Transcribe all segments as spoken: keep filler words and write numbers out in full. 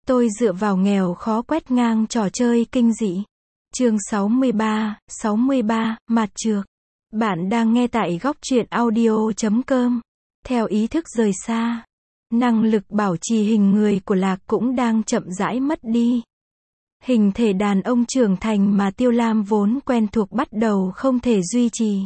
Tôi dựa vào nghèo khó quét ngang trò chơi kinh dị. Chương sáu mươi ba, sáu mươi ba, Mạt Trược. Bạn đang nghe tại góc truyện audio chấm com. Theo ý thức rời xa, năng lực bảo trì hình người của Lạc cũng đang chậm rãi mất đi. Hình thể đàn ông trưởng thành mà Tiêu Lam vốn quen thuộc bắt đầu không thể duy trì.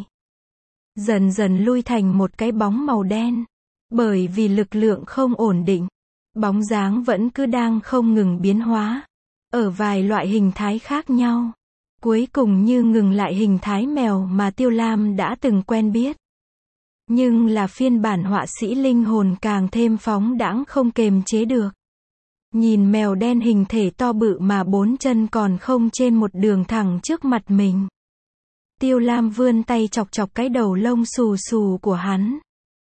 Dần dần lui thành một cái bóng màu đen. Bởi vì lực lượng không ổn định, bóng dáng vẫn cứ đang không ngừng biến hóa. Ở vài loại hình thái khác nhau. Cuối cùng như ngừng lại hình thái mèo mà Tiêu Lam đã từng quen biết. Nhưng là phiên bản họa sĩ linh hồn càng thêm phóng đãng không kềm chế được. Nhìn mèo đen hình thể to bự mà bốn chân còn không trên một đường thẳng trước mặt mình. Tiêu Lam vươn tay chọc chọc cái đầu lông xù xù của hắn.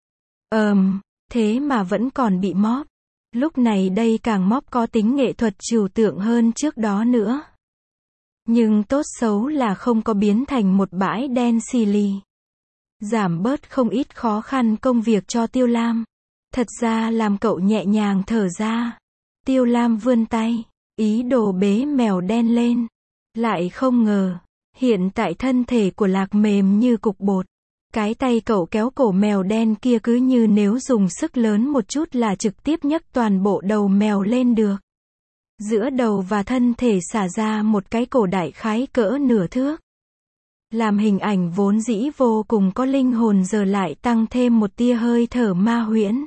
Ờm, thế mà vẫn còn bị móp. Lúc này đây càng móp có tính nghệ thuật trừu tượng hơn trước đó nữa. Nhưng tốt xấu là không có biến thành một bãi đen xì lì. Giảm bớt không ít khó khăn công việc cho Tiêu Lam. Thật ra làm cậu nhẹ nhàng thở ra. Tiêu Lam vươn tay, ý đồ bế mèo đen lên. Lại không ngờ, hiện tại thân thể của Lạc mềm như cục bột. Cái tay cậu kéo cổ mèo đen kia cứ như nếu dùng sức lớn một chút là trực tiếp nhấc toàn bộ đầu mèo lên được. Giữa đầu và thân thể xả ra một cái cổ đại khái cỡ nửa thước. Làm hình ảnh vốn dĩ vô cùng có linh hồn giờ lại tăng thêm một tia hơi thở ma huyễn.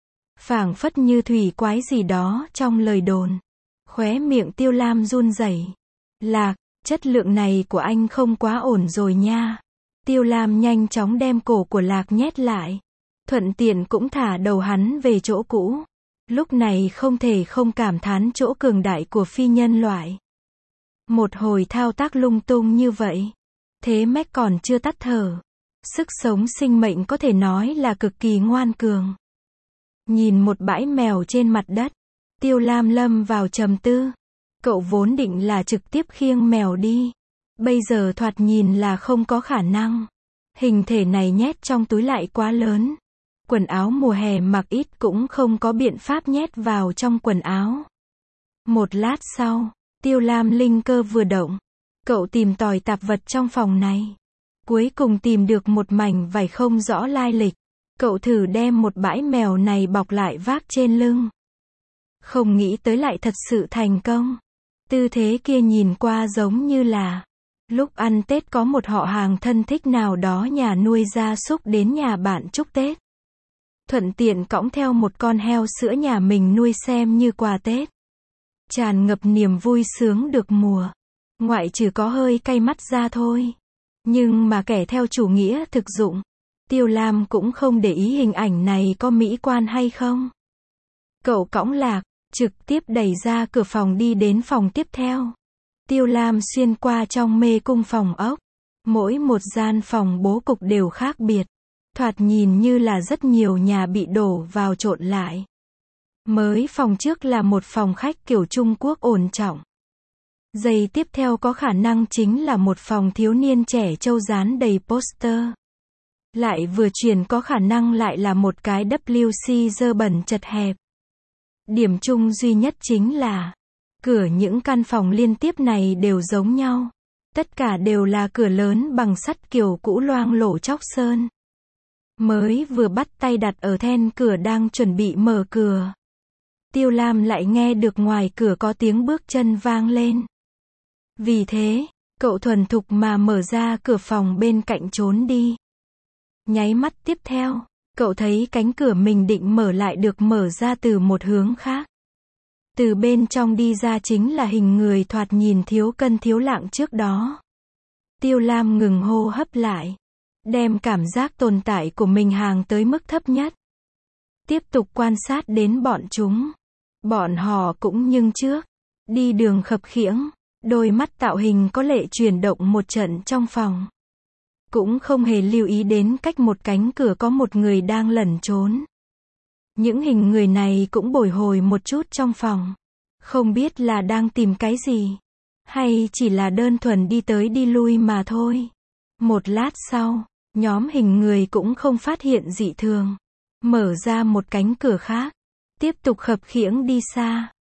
Phảng phất như thủy quái gì đó trong lời đồn. Khóe miệng Tiêu Lam run rẩy. Lạc, chất lượng này của anh không quá ổn rồi nha. Tiêu Lam nhanh chóng đem cổ của Lạc nhét lại. Thuận tiện cũng thả đầu hắn về chỗ cũ. Lúc này không thể không cảm thán chỗ cường đại của phi nhân loại. Một hồi thao tác lung tung như vậy. Thế mech còn chưa tắt thở. Sức sống sinh mệnh có thể nói là cực kỳ ngoan cường. Nhìn một bãi mèo trên mặt đất. Tiêu Lam lâm vào trầm tư. Cậu vốn định là trực tiếp khiêng mèo đi. Bây giờ thoạt nhìn là không có khả năng. Hình thể này nhét trong túi lại quá lớn. Quần áo mùa hè mặc ít cũng không có biện pháp nhét vào trong quần áo. Một lát sau, Tiêu Lam linh cơ vừa động. Cậu tìm tòi tạp vật trong phòng này. Cuối cùng tìm được một mảnh vải không rõ lai lịch. Cậu thử đem một bãi mèo này bọc lại vác trên lưng. Không nghĩ tới lại thật sự thành công. Tư thế kia nhìn qua giống như là lúc ăn Tết có một họ hàng thân thích nào đó nhà nuôi gia súc đến nhà bạn chúc Tết. Thuận tiện cõng theo một con heo sữa nhà mình nuôi xem như quà Tết. Tràn ngập niềm vui sướng được mùa. Ngoại trừ có hơi cay mắt ra thôi. Nhưng mà kẻ theo chủ nghĩa thực dụng. Tiêu Lam cũng không để ý hình ảnh này có mỹ quan hay không. Cậu cõng Lạc, trực tiếp đẩy ra cửa phòng đi đến phòng tiếp theo. Tiêu Lam xuyên qua trong mê cung phòng ốc. Mỗi một gian phòng bố cục đều khác biệt. Thoạt nhìn như là rất nhiều nhà bị đổ vào trộn lại. Mới phòng trước là một phòng khách kiểu Trung Quốc ổn trọng. Giây tiếp theo có khả năng chính là một phòng thiếu niên trẻ trâu dán đầy poster. Lại vừa chuyển có khả năng lại là một cái vê xê dơ bẩn chật hẹp. Điểm chung duy nhất chính là cửa những căn phòng liên tiếp này đều giống nhau. Tất cả đều là cửa lớn bằng sắt kiểu cũ loang lổ chóc sơn. Mới vừa bắt tay đặt ở then cửa đang chuẩn bị mở cửa. Tiêu Lam lại nghe được ngoài cửa có tiếng bước chân vang lên. Vì thế, cậu thuần thục mà mở ra cửa phòng bên cạnh trốn đi. Nháy mắt tiếp theo, cậu thấy cánh cửa mình định mở lại được mở ra từ một hướng khác. Từ bên trong đi ra chính là hình người thoạt nhìn thiếu cân thiếu lạng trước đó. Tiêu Lam ngừng hô hấp lại. Đem cảm giác tồn tại của mình hàng tới mức thấp nhất. Tiếp tục quan sát đến bọn chúng. Bọn họ cũng nhưng trước. Đi đường khập khiễng. Đôi mắt tạo hình có lệ chuyển động một trận trong phòng. Cũng không hề lưu ý đến cách một cánh cửa có một người đang lẩn trốn. Những hình người này cũng bồi hồi một chút trong phòng. Không biết là đang tìm cái gì. Hay chỉ là đơn thuần đi tới đi lui mà thôi. Một lát sau, nhóm hình người cũng không phát hiện dị thường. Mở ra một cánh cửa khác. Tiếp tục khập khiễng đi xa.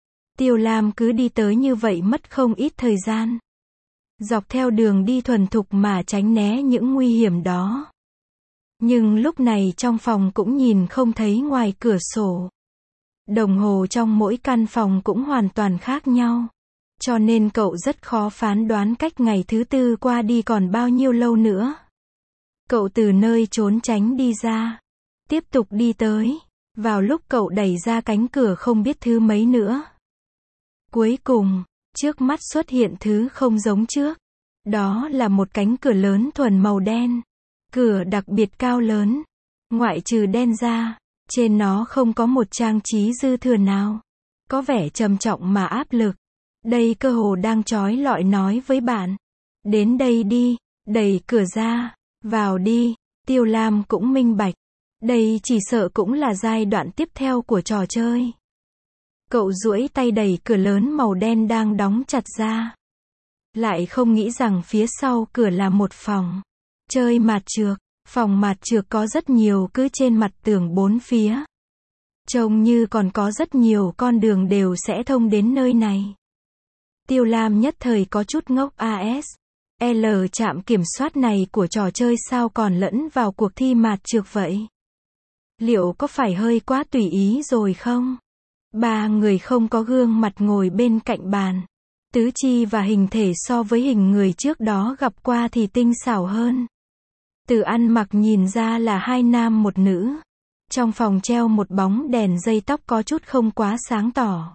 Tiêu Lam cứ đi tới như vậy mất không ít thời gian. Dọc theo đường đi thuần thục mà tránh né những nguy hiểm đó. Nhưng lúc này trong phòng cũng nhìn không thấy ngoài cửa sổ. Đồng hồ trong mỗi căn phòng cũng hoàn toàn khác nhau. Cho nên cậu rất khó phán đoán cách ngày thứ tư qua đi còn bao nhiêu lâu nữa. Cậu từ nơi trốn tránh đi ra. Tiếp tục đi tới. Vào lúc cậu đẩy ra cánh cửa không biết thứ mấy nữa. Cuối cùng, trước mắt xuất hiện thứ không giống trước. Đó là một cánh cửa lớn thuần màu đen. Cửa đặc biệt cao lớn. Ngoại trừ đen ra, trên nó không có một trang trí dư thừa nào. Có vẻ trầm trọng mà áp lực. Đây cơ hồ đang trói lọi nói với bạn. Đến đây đi, đẩy cửa ra, vào đi. Tiêu Lam cũng minh bạch. Đây chỉ sợ cũng là giai đoạn tiếp theo của trò chơi. Cậu duỗi tay đẩy cửa lớn màu đen đang đóng chặt ra. Lại không nghĩ rằng phía sau cửa là một phòng. Chơi mạt trược. Phòng mạt trược có rất nhiều cứ trên mặt tường bốn phía. Trông như còn có rất nhiều con đường đều sẽ thông đến nơi này. Tiêu Lam nhất thời có chút ngốc a ét. L trạm kiểm soát này của trò chơi sao còn lẫn vào cuộc thi mạt trược vậy? Liệu có phải hơi quá tùy ý rồi không? Ba người không có gương mặt ngồi bên cạnh bàn. Tứ chi và hình thể so với hình người trước đó gặp qua thì tinh xảo hơn. Từ ăn mặc nhìn ra là hai nam một nữ. Trong phòng treo một bóng đèn dây tóc có chút không quá sáng tỏ.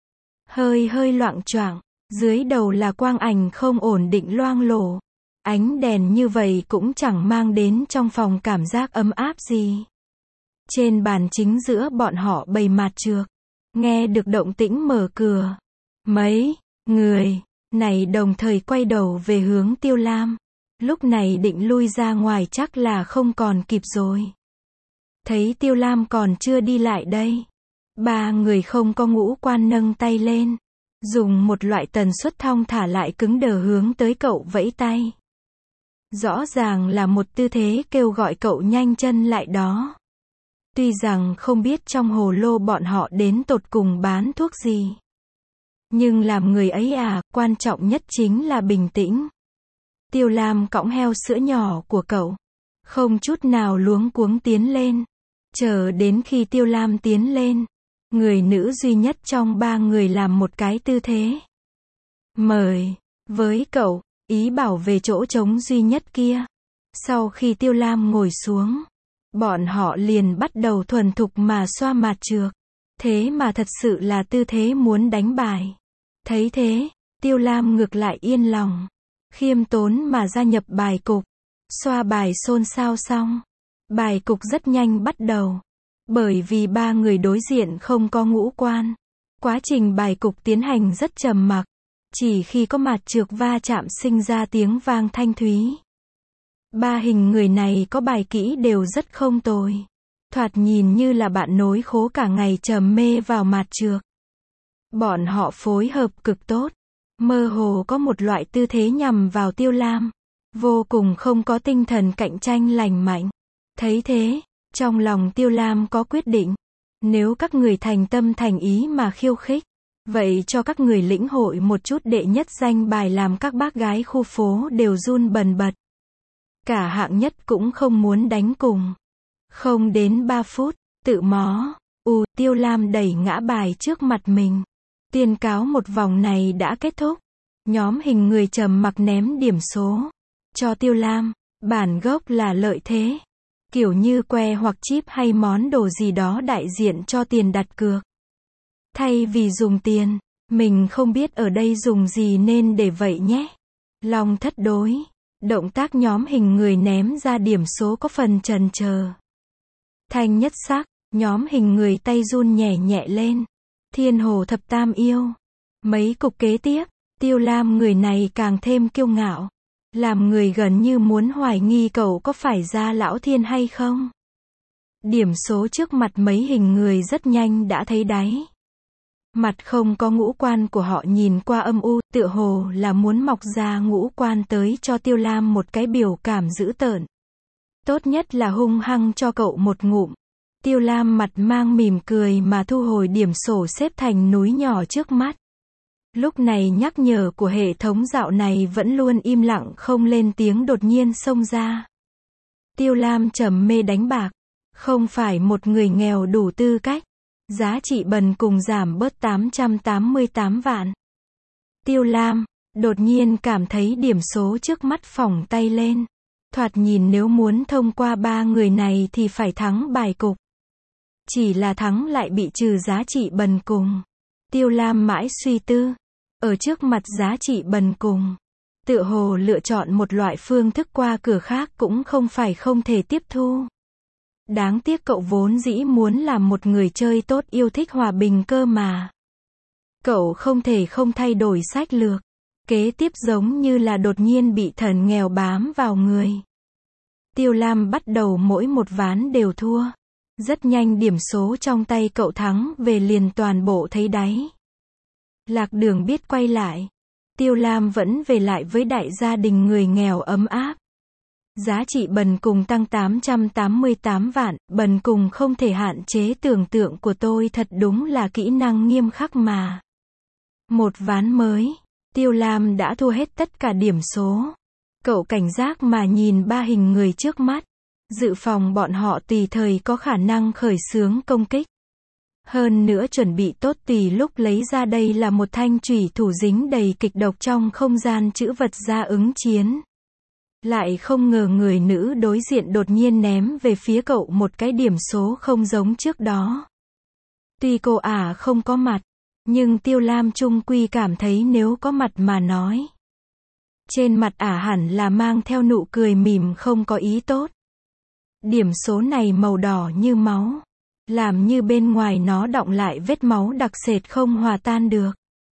Hơi hơi loạng choạng, dưới đầu là quang ảnh không ổn định loang lổ. Ánh đèn như vậy cũng chẳng mang đến trong phòng cảm giác ấm áp gì. Trên bàn chính giữa bọn họ bày mạt trược. Nghe được động tĩnh mở cửa. Mấy người này đồng thời quay đầu về hướng Tiêu Lam. Lúc này định lui ra ngoài chắc là không còn kịp rồi. Thấy Tiêu Lam còn chưa đi lại đây. Ba người không có ngũ quan nâng tay lên. Dùng một loại tần suất thong thả lại cứng đờ hướng tới cậu vẫy tay. Rõ ràng là một tư thế kêu gọi cậu nhanh chân lại đó. Tuy rằng không biết trong hồ lô bọn họ đến tột cùng bán thuốc gì. Nhưng làm người ấy à, quan trọng nhất chính là bình tĩnh. Tiêu Lam cõng heo sữa nhỏ của cậu. Không chút nào luống cuống tiến lên. Chờ đến khi Tiêu Lam tiến lên. Người nữ duy nhất trong ba người làm một cái tư thế. Mời. Với cậu, ý bảo về chỗ trống duy nhất kia. Sau khi Tiêu Lam ngồi xuống. Bọn họ liền bắt đầu thuần thục mà xoa mạt trược. Thế mà thật sự là tư thế muốn đánh bài. Thấy thế, Tiêu Lam ngược lại yên lòng. Khiêm tốn mà gia nhập bài cục. Xoa bài xôn xao xong. Bài cục rất nhanh bắt đầu. Bởi vì ba người đối diện không có ngũ quan. Quá trình bài cục tiến hành rất trầm mặc. Chỉ khi có mạt trược va chạm sinh ra tiếng vang thanh thúy. Ba hình người này có bài kỹ đều rất không tồi. Thoạt nhìn như là bạn nối khố cả ngày trầm mê vào mạt trược. Bọn họ phối hợp cực tốt. Mơ hồ có một loại tư thế nhằm vào Tiêu Lam. Vô cùng không có tinh thần cạnh tranh lành mạnh. Thấy thế, trong lòng Tiêu Lam có quyết định. Nếu các người thành tâm thành ý mà khiêu khích, vậy cho các người lĩnh hội một chút đệ nhất danh bài làm các bác gái khu phố đều run bần bật. Cả hạng nhất cũng không muốn đánh cùng. Không đến ba phút, tự mó. U, Tiêu Lam đẩy ngã bài trước mặt mình. Tuyên cáo một vòng này đã kết thúc. Nhóm hình người trầm mặc ném điểm số. Cho Tiêu Lam, bản gốc là lợi thế. Kiểu như que hoặc chip hay món đồ gì đó đại diện cho tiền đặt cược. Thay vì dùng tiền, mình không biết ở đây dùng gì nên để vậy nhé. Long thất đối. Động tác nhóm hình người ném ra điểm số có phần chần chờ. Thanh nhất sắc, nhóm hình người tay run nhẹ nhẹ lên. Thiên hồ thập tam yêu. Mấy cục kế tiếp, Tiêu Lam người này càng thêm kiêu ngạo. Làm người gần như muốn hoài nghi cậu có phải ra lão thiên hay không. Điểm số trước mặt mấy hình người rất nhanh đã thấy đáy. Mặt không có ngũ quan của họ nhìn qua âm u, tựa hồ là muốn mọc ra ngũ quan tới cho Tiêu Lam một cái biểu cảm dữ tợn. Tốt nhất là hung hăng cho cậu một ngụm. Tiêu Lam mặt mang mỉm cười mà thu hồi điểm sổ xếp thành núi nhỏ trước mắt. Lúc này nhắc nhở của hệ thống dạo này vẫn luôn im lặng không lên tiếng đột nhiên xông ra. Tiêu Lam trầm mê đánh bạc, không phải một người nghèo đủ tư cách. Giá trị bần cùng giảm bớt tám trăm tám mươi tám vạn. Tiêu Lam đột nhiên cảm thấy điểm số trước mắt phỏng tay lên. Thoạt nhìn nếu muốn thông qua ba người này thì phải thắng bài cục. Chỉ là thắng lại bị trừ giá trị bần cùng. Tiêu Lam mãi suy tư. Ở trước mặt giá trị bần cùng, tựa hồ lựa chọn một loại phương thức qua cửa khác cũng không phải không thể tiếp thu. Đáng tiếc cậu vốn dĩ muốn làm một người chơi tốt yêu thích hòa bình cơ mà. Cậu không thể không thay đổi sách lược. Kế tiếp giống như là đột nhiên bị thần nghèo bám vào người. Tiêu Lam bắt đầu mỗi một ván đều thua. Rất nhanh điểm số trong tay cậu thắng về liền toàn bộ thấy đáy. Lạc Đường biết quay lại. Tiêu Lam vẫn về lại với đại gia đình người nghèo ấm áp. Giá trị bần cùng tăng tám trăm tám mươi tám vạn, bần cùng không thể hạn chế tưởng tượng của tôi, thật đúng là kỹ năng nghiêm khắc mà. Một ván mới, Tiêu Lam đã thua hết tất cả điểm số. Cậu cảnh giác mà nhìn ba hình người trước mắt, dự phòng bọn họ tùy thời có khả năng khởi xướng công kích. Hơn nữa chuẩn bị tốt tùy lúc lấy ra đây là một thanh chủy thủ dính đầy kịch độc trong không gian trữ vật ra ứng chiến. Lại không ngờ người nữ đối diện đột nhiên ném về phía cậu một cái điểm số không giống trước đó. Tuy cô ả không có mặt, nhưng Tiêu Lam chung quy cảm thấy nếu có mặt mà nói. Trên mặt ả hẳn là mang theo nụ cười mỉm không có ý tốt. Điểm số này màu đỏ như máu. Làm như bên ngoài nó đọng lại vết máu đặc sệt không hòa tan được.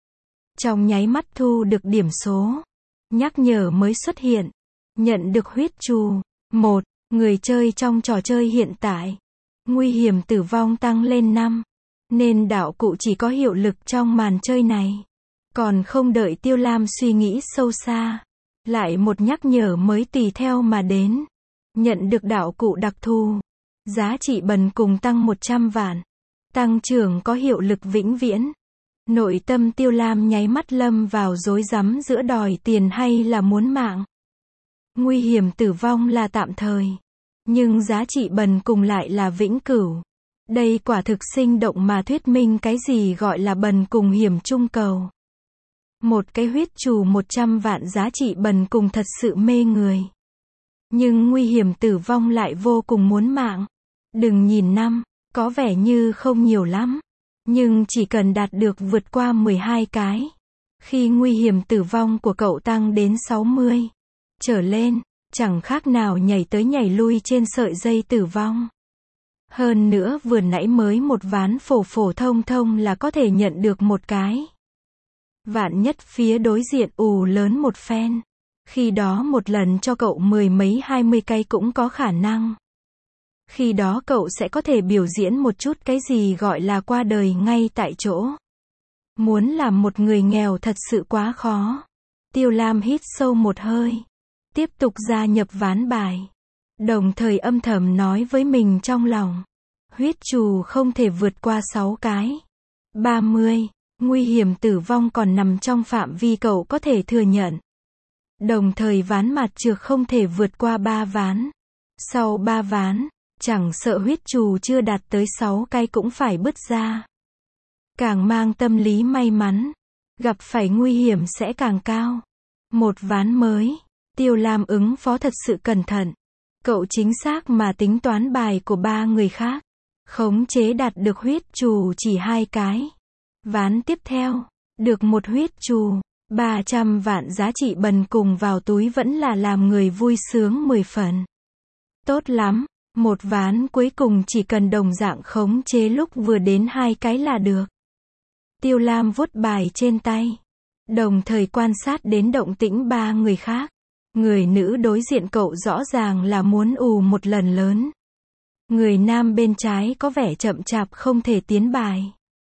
Trong nháy mắt thu được điểm số. Nhắc nhở mới xuất hiện. Nhận được huyết trù. một. Người chơi trong trò chơi hiện tại. Nguy hiểm tử vong tăng lên năm. Nên đạo cụ chỉ có hiệu lực trong màn chơi này. Còn không đợi Tiêu Lam suy nghĩ sâu xa. Lại một nhắc nhở mới tùy theo mà đến. Nhận được đạo cụ đặc thù. Giá trị bần cùng tăng một trăm vạn. Tăng trưởng có hiệu lực vĩnh viễn. Nội tâm Tiêu Lam nháy mắt lâm vào rối rắm giữa đòi tiền hay là muốn mạng. Nguy hiểm tử vong là tạm thời. Nhưng giá trị bần cùng lại là vĩnh cửu. Đây quả thực sinh động mà thuyết minh cái gì gọi là bần cùng hiểm trung cầu. Một cái huyết trù một trăm vạn giá trị bần cùng thật sự mê người. Nhưng nguy hiểm tử vong lại vô cùng muốn mạng. Đừng nhìn năm, có vẻ như không nhiều lắm. Nhưng chỉ cần đạt được vượt qua mười hai cái. Khi nguy hiểm tử vong của cậu tăng đến sáu mươi trở lên, chẳng khác nào nhảy tới nhảy lui trên sợi dây tử vong. Hơn nữa vừa nãy mới một ván phổ phổ thông thông là có thể nhận được một cái. Vạn nhất phía đối diện ù lớn một phen. Khi đó một lần cho cậu mười mấy hai mươi cây cũng có khả năng. Khi đó cậu sẽ có thể biểu diễn một chút cái gì gọi là qua đời ngay tại chỗ. Muốn làm một người nghèo thật sự quá khó. Tiêu Lam hít sâu một hơi. Tiếp tục gia nhập ván bài. Đồng thời âm thầm nói với mình trong lòng. Huyết trù không thể vượt qua sáu cái. ba mươi. Nguy hiểm tử vong còn nằm trong phạm vi cậu có thể thừa nhận. Đồng thời ván mặt trược không thể vượt qua ba ván. Sau ba ván, chẳng sợ huyết trù chưa đạt tới sáu cái cũng phải bứt ra. Càng mang tâm lý may mắn, gặp phải nguy hiểm sẽ càng cao. Một ván mới, Tiêu Lam ứng phó thật sự cẩn thận. Cậu chính xác mà tính toán bài của ba người khác. Khống chế đạt được huyết trù chỉ hai cái. Ván tiếp theo, được một huyết trù. ba trăm vạn giá trị bần cùng vào túi vẫn là làm người vui sướng mười phần. Tốt lắm, một ván cuối cùng chỉ cần đồng dạng khống chế lúc vừa đến hai cái là được. Tiêu Lam vuốt bài trên tay. Đồng thời quan sát đến động tĩnh ba người khác. Người nữ đối diện cậu rõ ràng là muốn ù một lần lớn. Người nam bên trái có vẻ chậm chạp không thể tiến bài.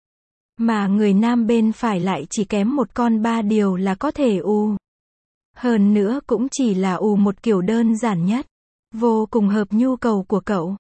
Mà người nam bên phải lại chỉ kém một con ba điều là có thể ù. Hơn nữa cũng chỉ là ù một kiểu đơn giản nhất. Vô cùng hợp nhu cầu của cậu.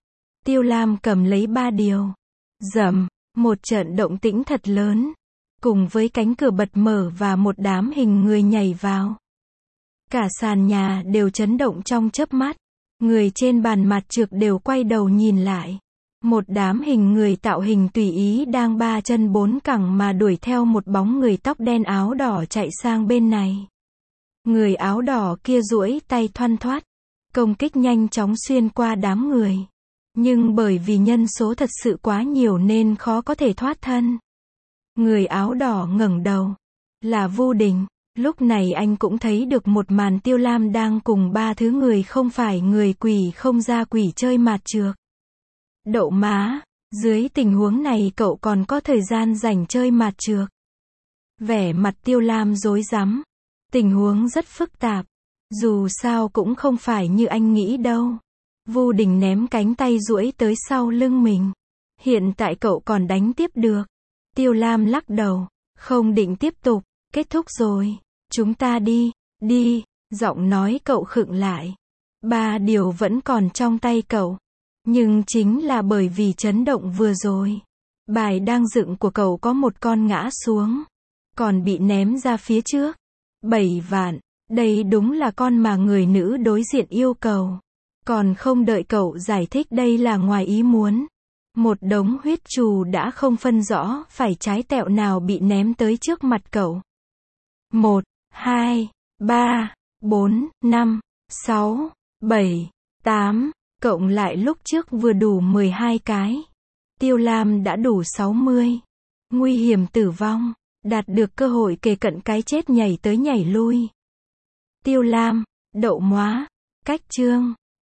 Tiêu Lam cầm lấy ba điều. Rầm, một trận động tĩnh thật lớn. Cùng với cánh cửa bật mở và một đám hình người nhảy vào. Cả sàn nhà đều chấn động trong chớp mắt. Người trên bàn mặt trược đều quay đầu nhìn lại. Một đám hình người tạo hình tùy ý đang ba chân bốn cẳng mà đuổi theo một bóng người tóc đen áo đỏ chạy sang bên này. Người áo đỏ kia duỗi tay thoăn thoắt. Công kích nhanh chóng xuyên qua đám người. Nhưng bởi vì nhân số thật sự quá nhiều nên khó có thể thoát thân. Người áo đỏ ngẩng đầu. Là Vu Đình. Lúc này anh cũng thấy được một màn Tiêu Lam đang cùng ba thứ người không phải người quỷ không ra quỷ chơi mạt trược. Đậu má, dưới tình huống này cậu còn có thời gian rảnh chơi mạt trược. Vẻ mặt Tiêu Lam rối rắm. Tình huống rất phức tạp. Dù sao cũng không phải như anh nghĩ đâu. Vu Đình ném cánh tay duỗi tới sau lưng mình. Hiện tại cậu còn đánh tiếp được. Tiêu Lam lắc đầu. Không định tiếp tục. Kết thúc rồi. Chúng ta đi. Đi. Giọng nói cậu khựng lại. Ba điều vẫn còn trong tay cậu. Nhưng chính là bởi vì chấn động vừa rồi. Bài đang dựng của cậu có một con ngã xuống. Còn bị ném ra phía trước. Bảy vạn. Đây đúng là con mà người nữ đối diện yêu cầu. Còn không đợi cậu giải thích đây là ngoài ý muốn. Một đống huyết trù đã không phân rõ phải trái tẹo nào bị ném tới trước mặt cậu. Một, hai, ba, bốn, năm, sáu, bảy, tám, cộng lại lúc trước vừa đủ mười hai cái. Tiêu Lam đã đủ sáu mươi. Nguy hiểm tử vong. Đạt được cơ hội kề cận cái chết nhảy tới nhảy lui. Tiêu Lam, đậu móa. Cách chương.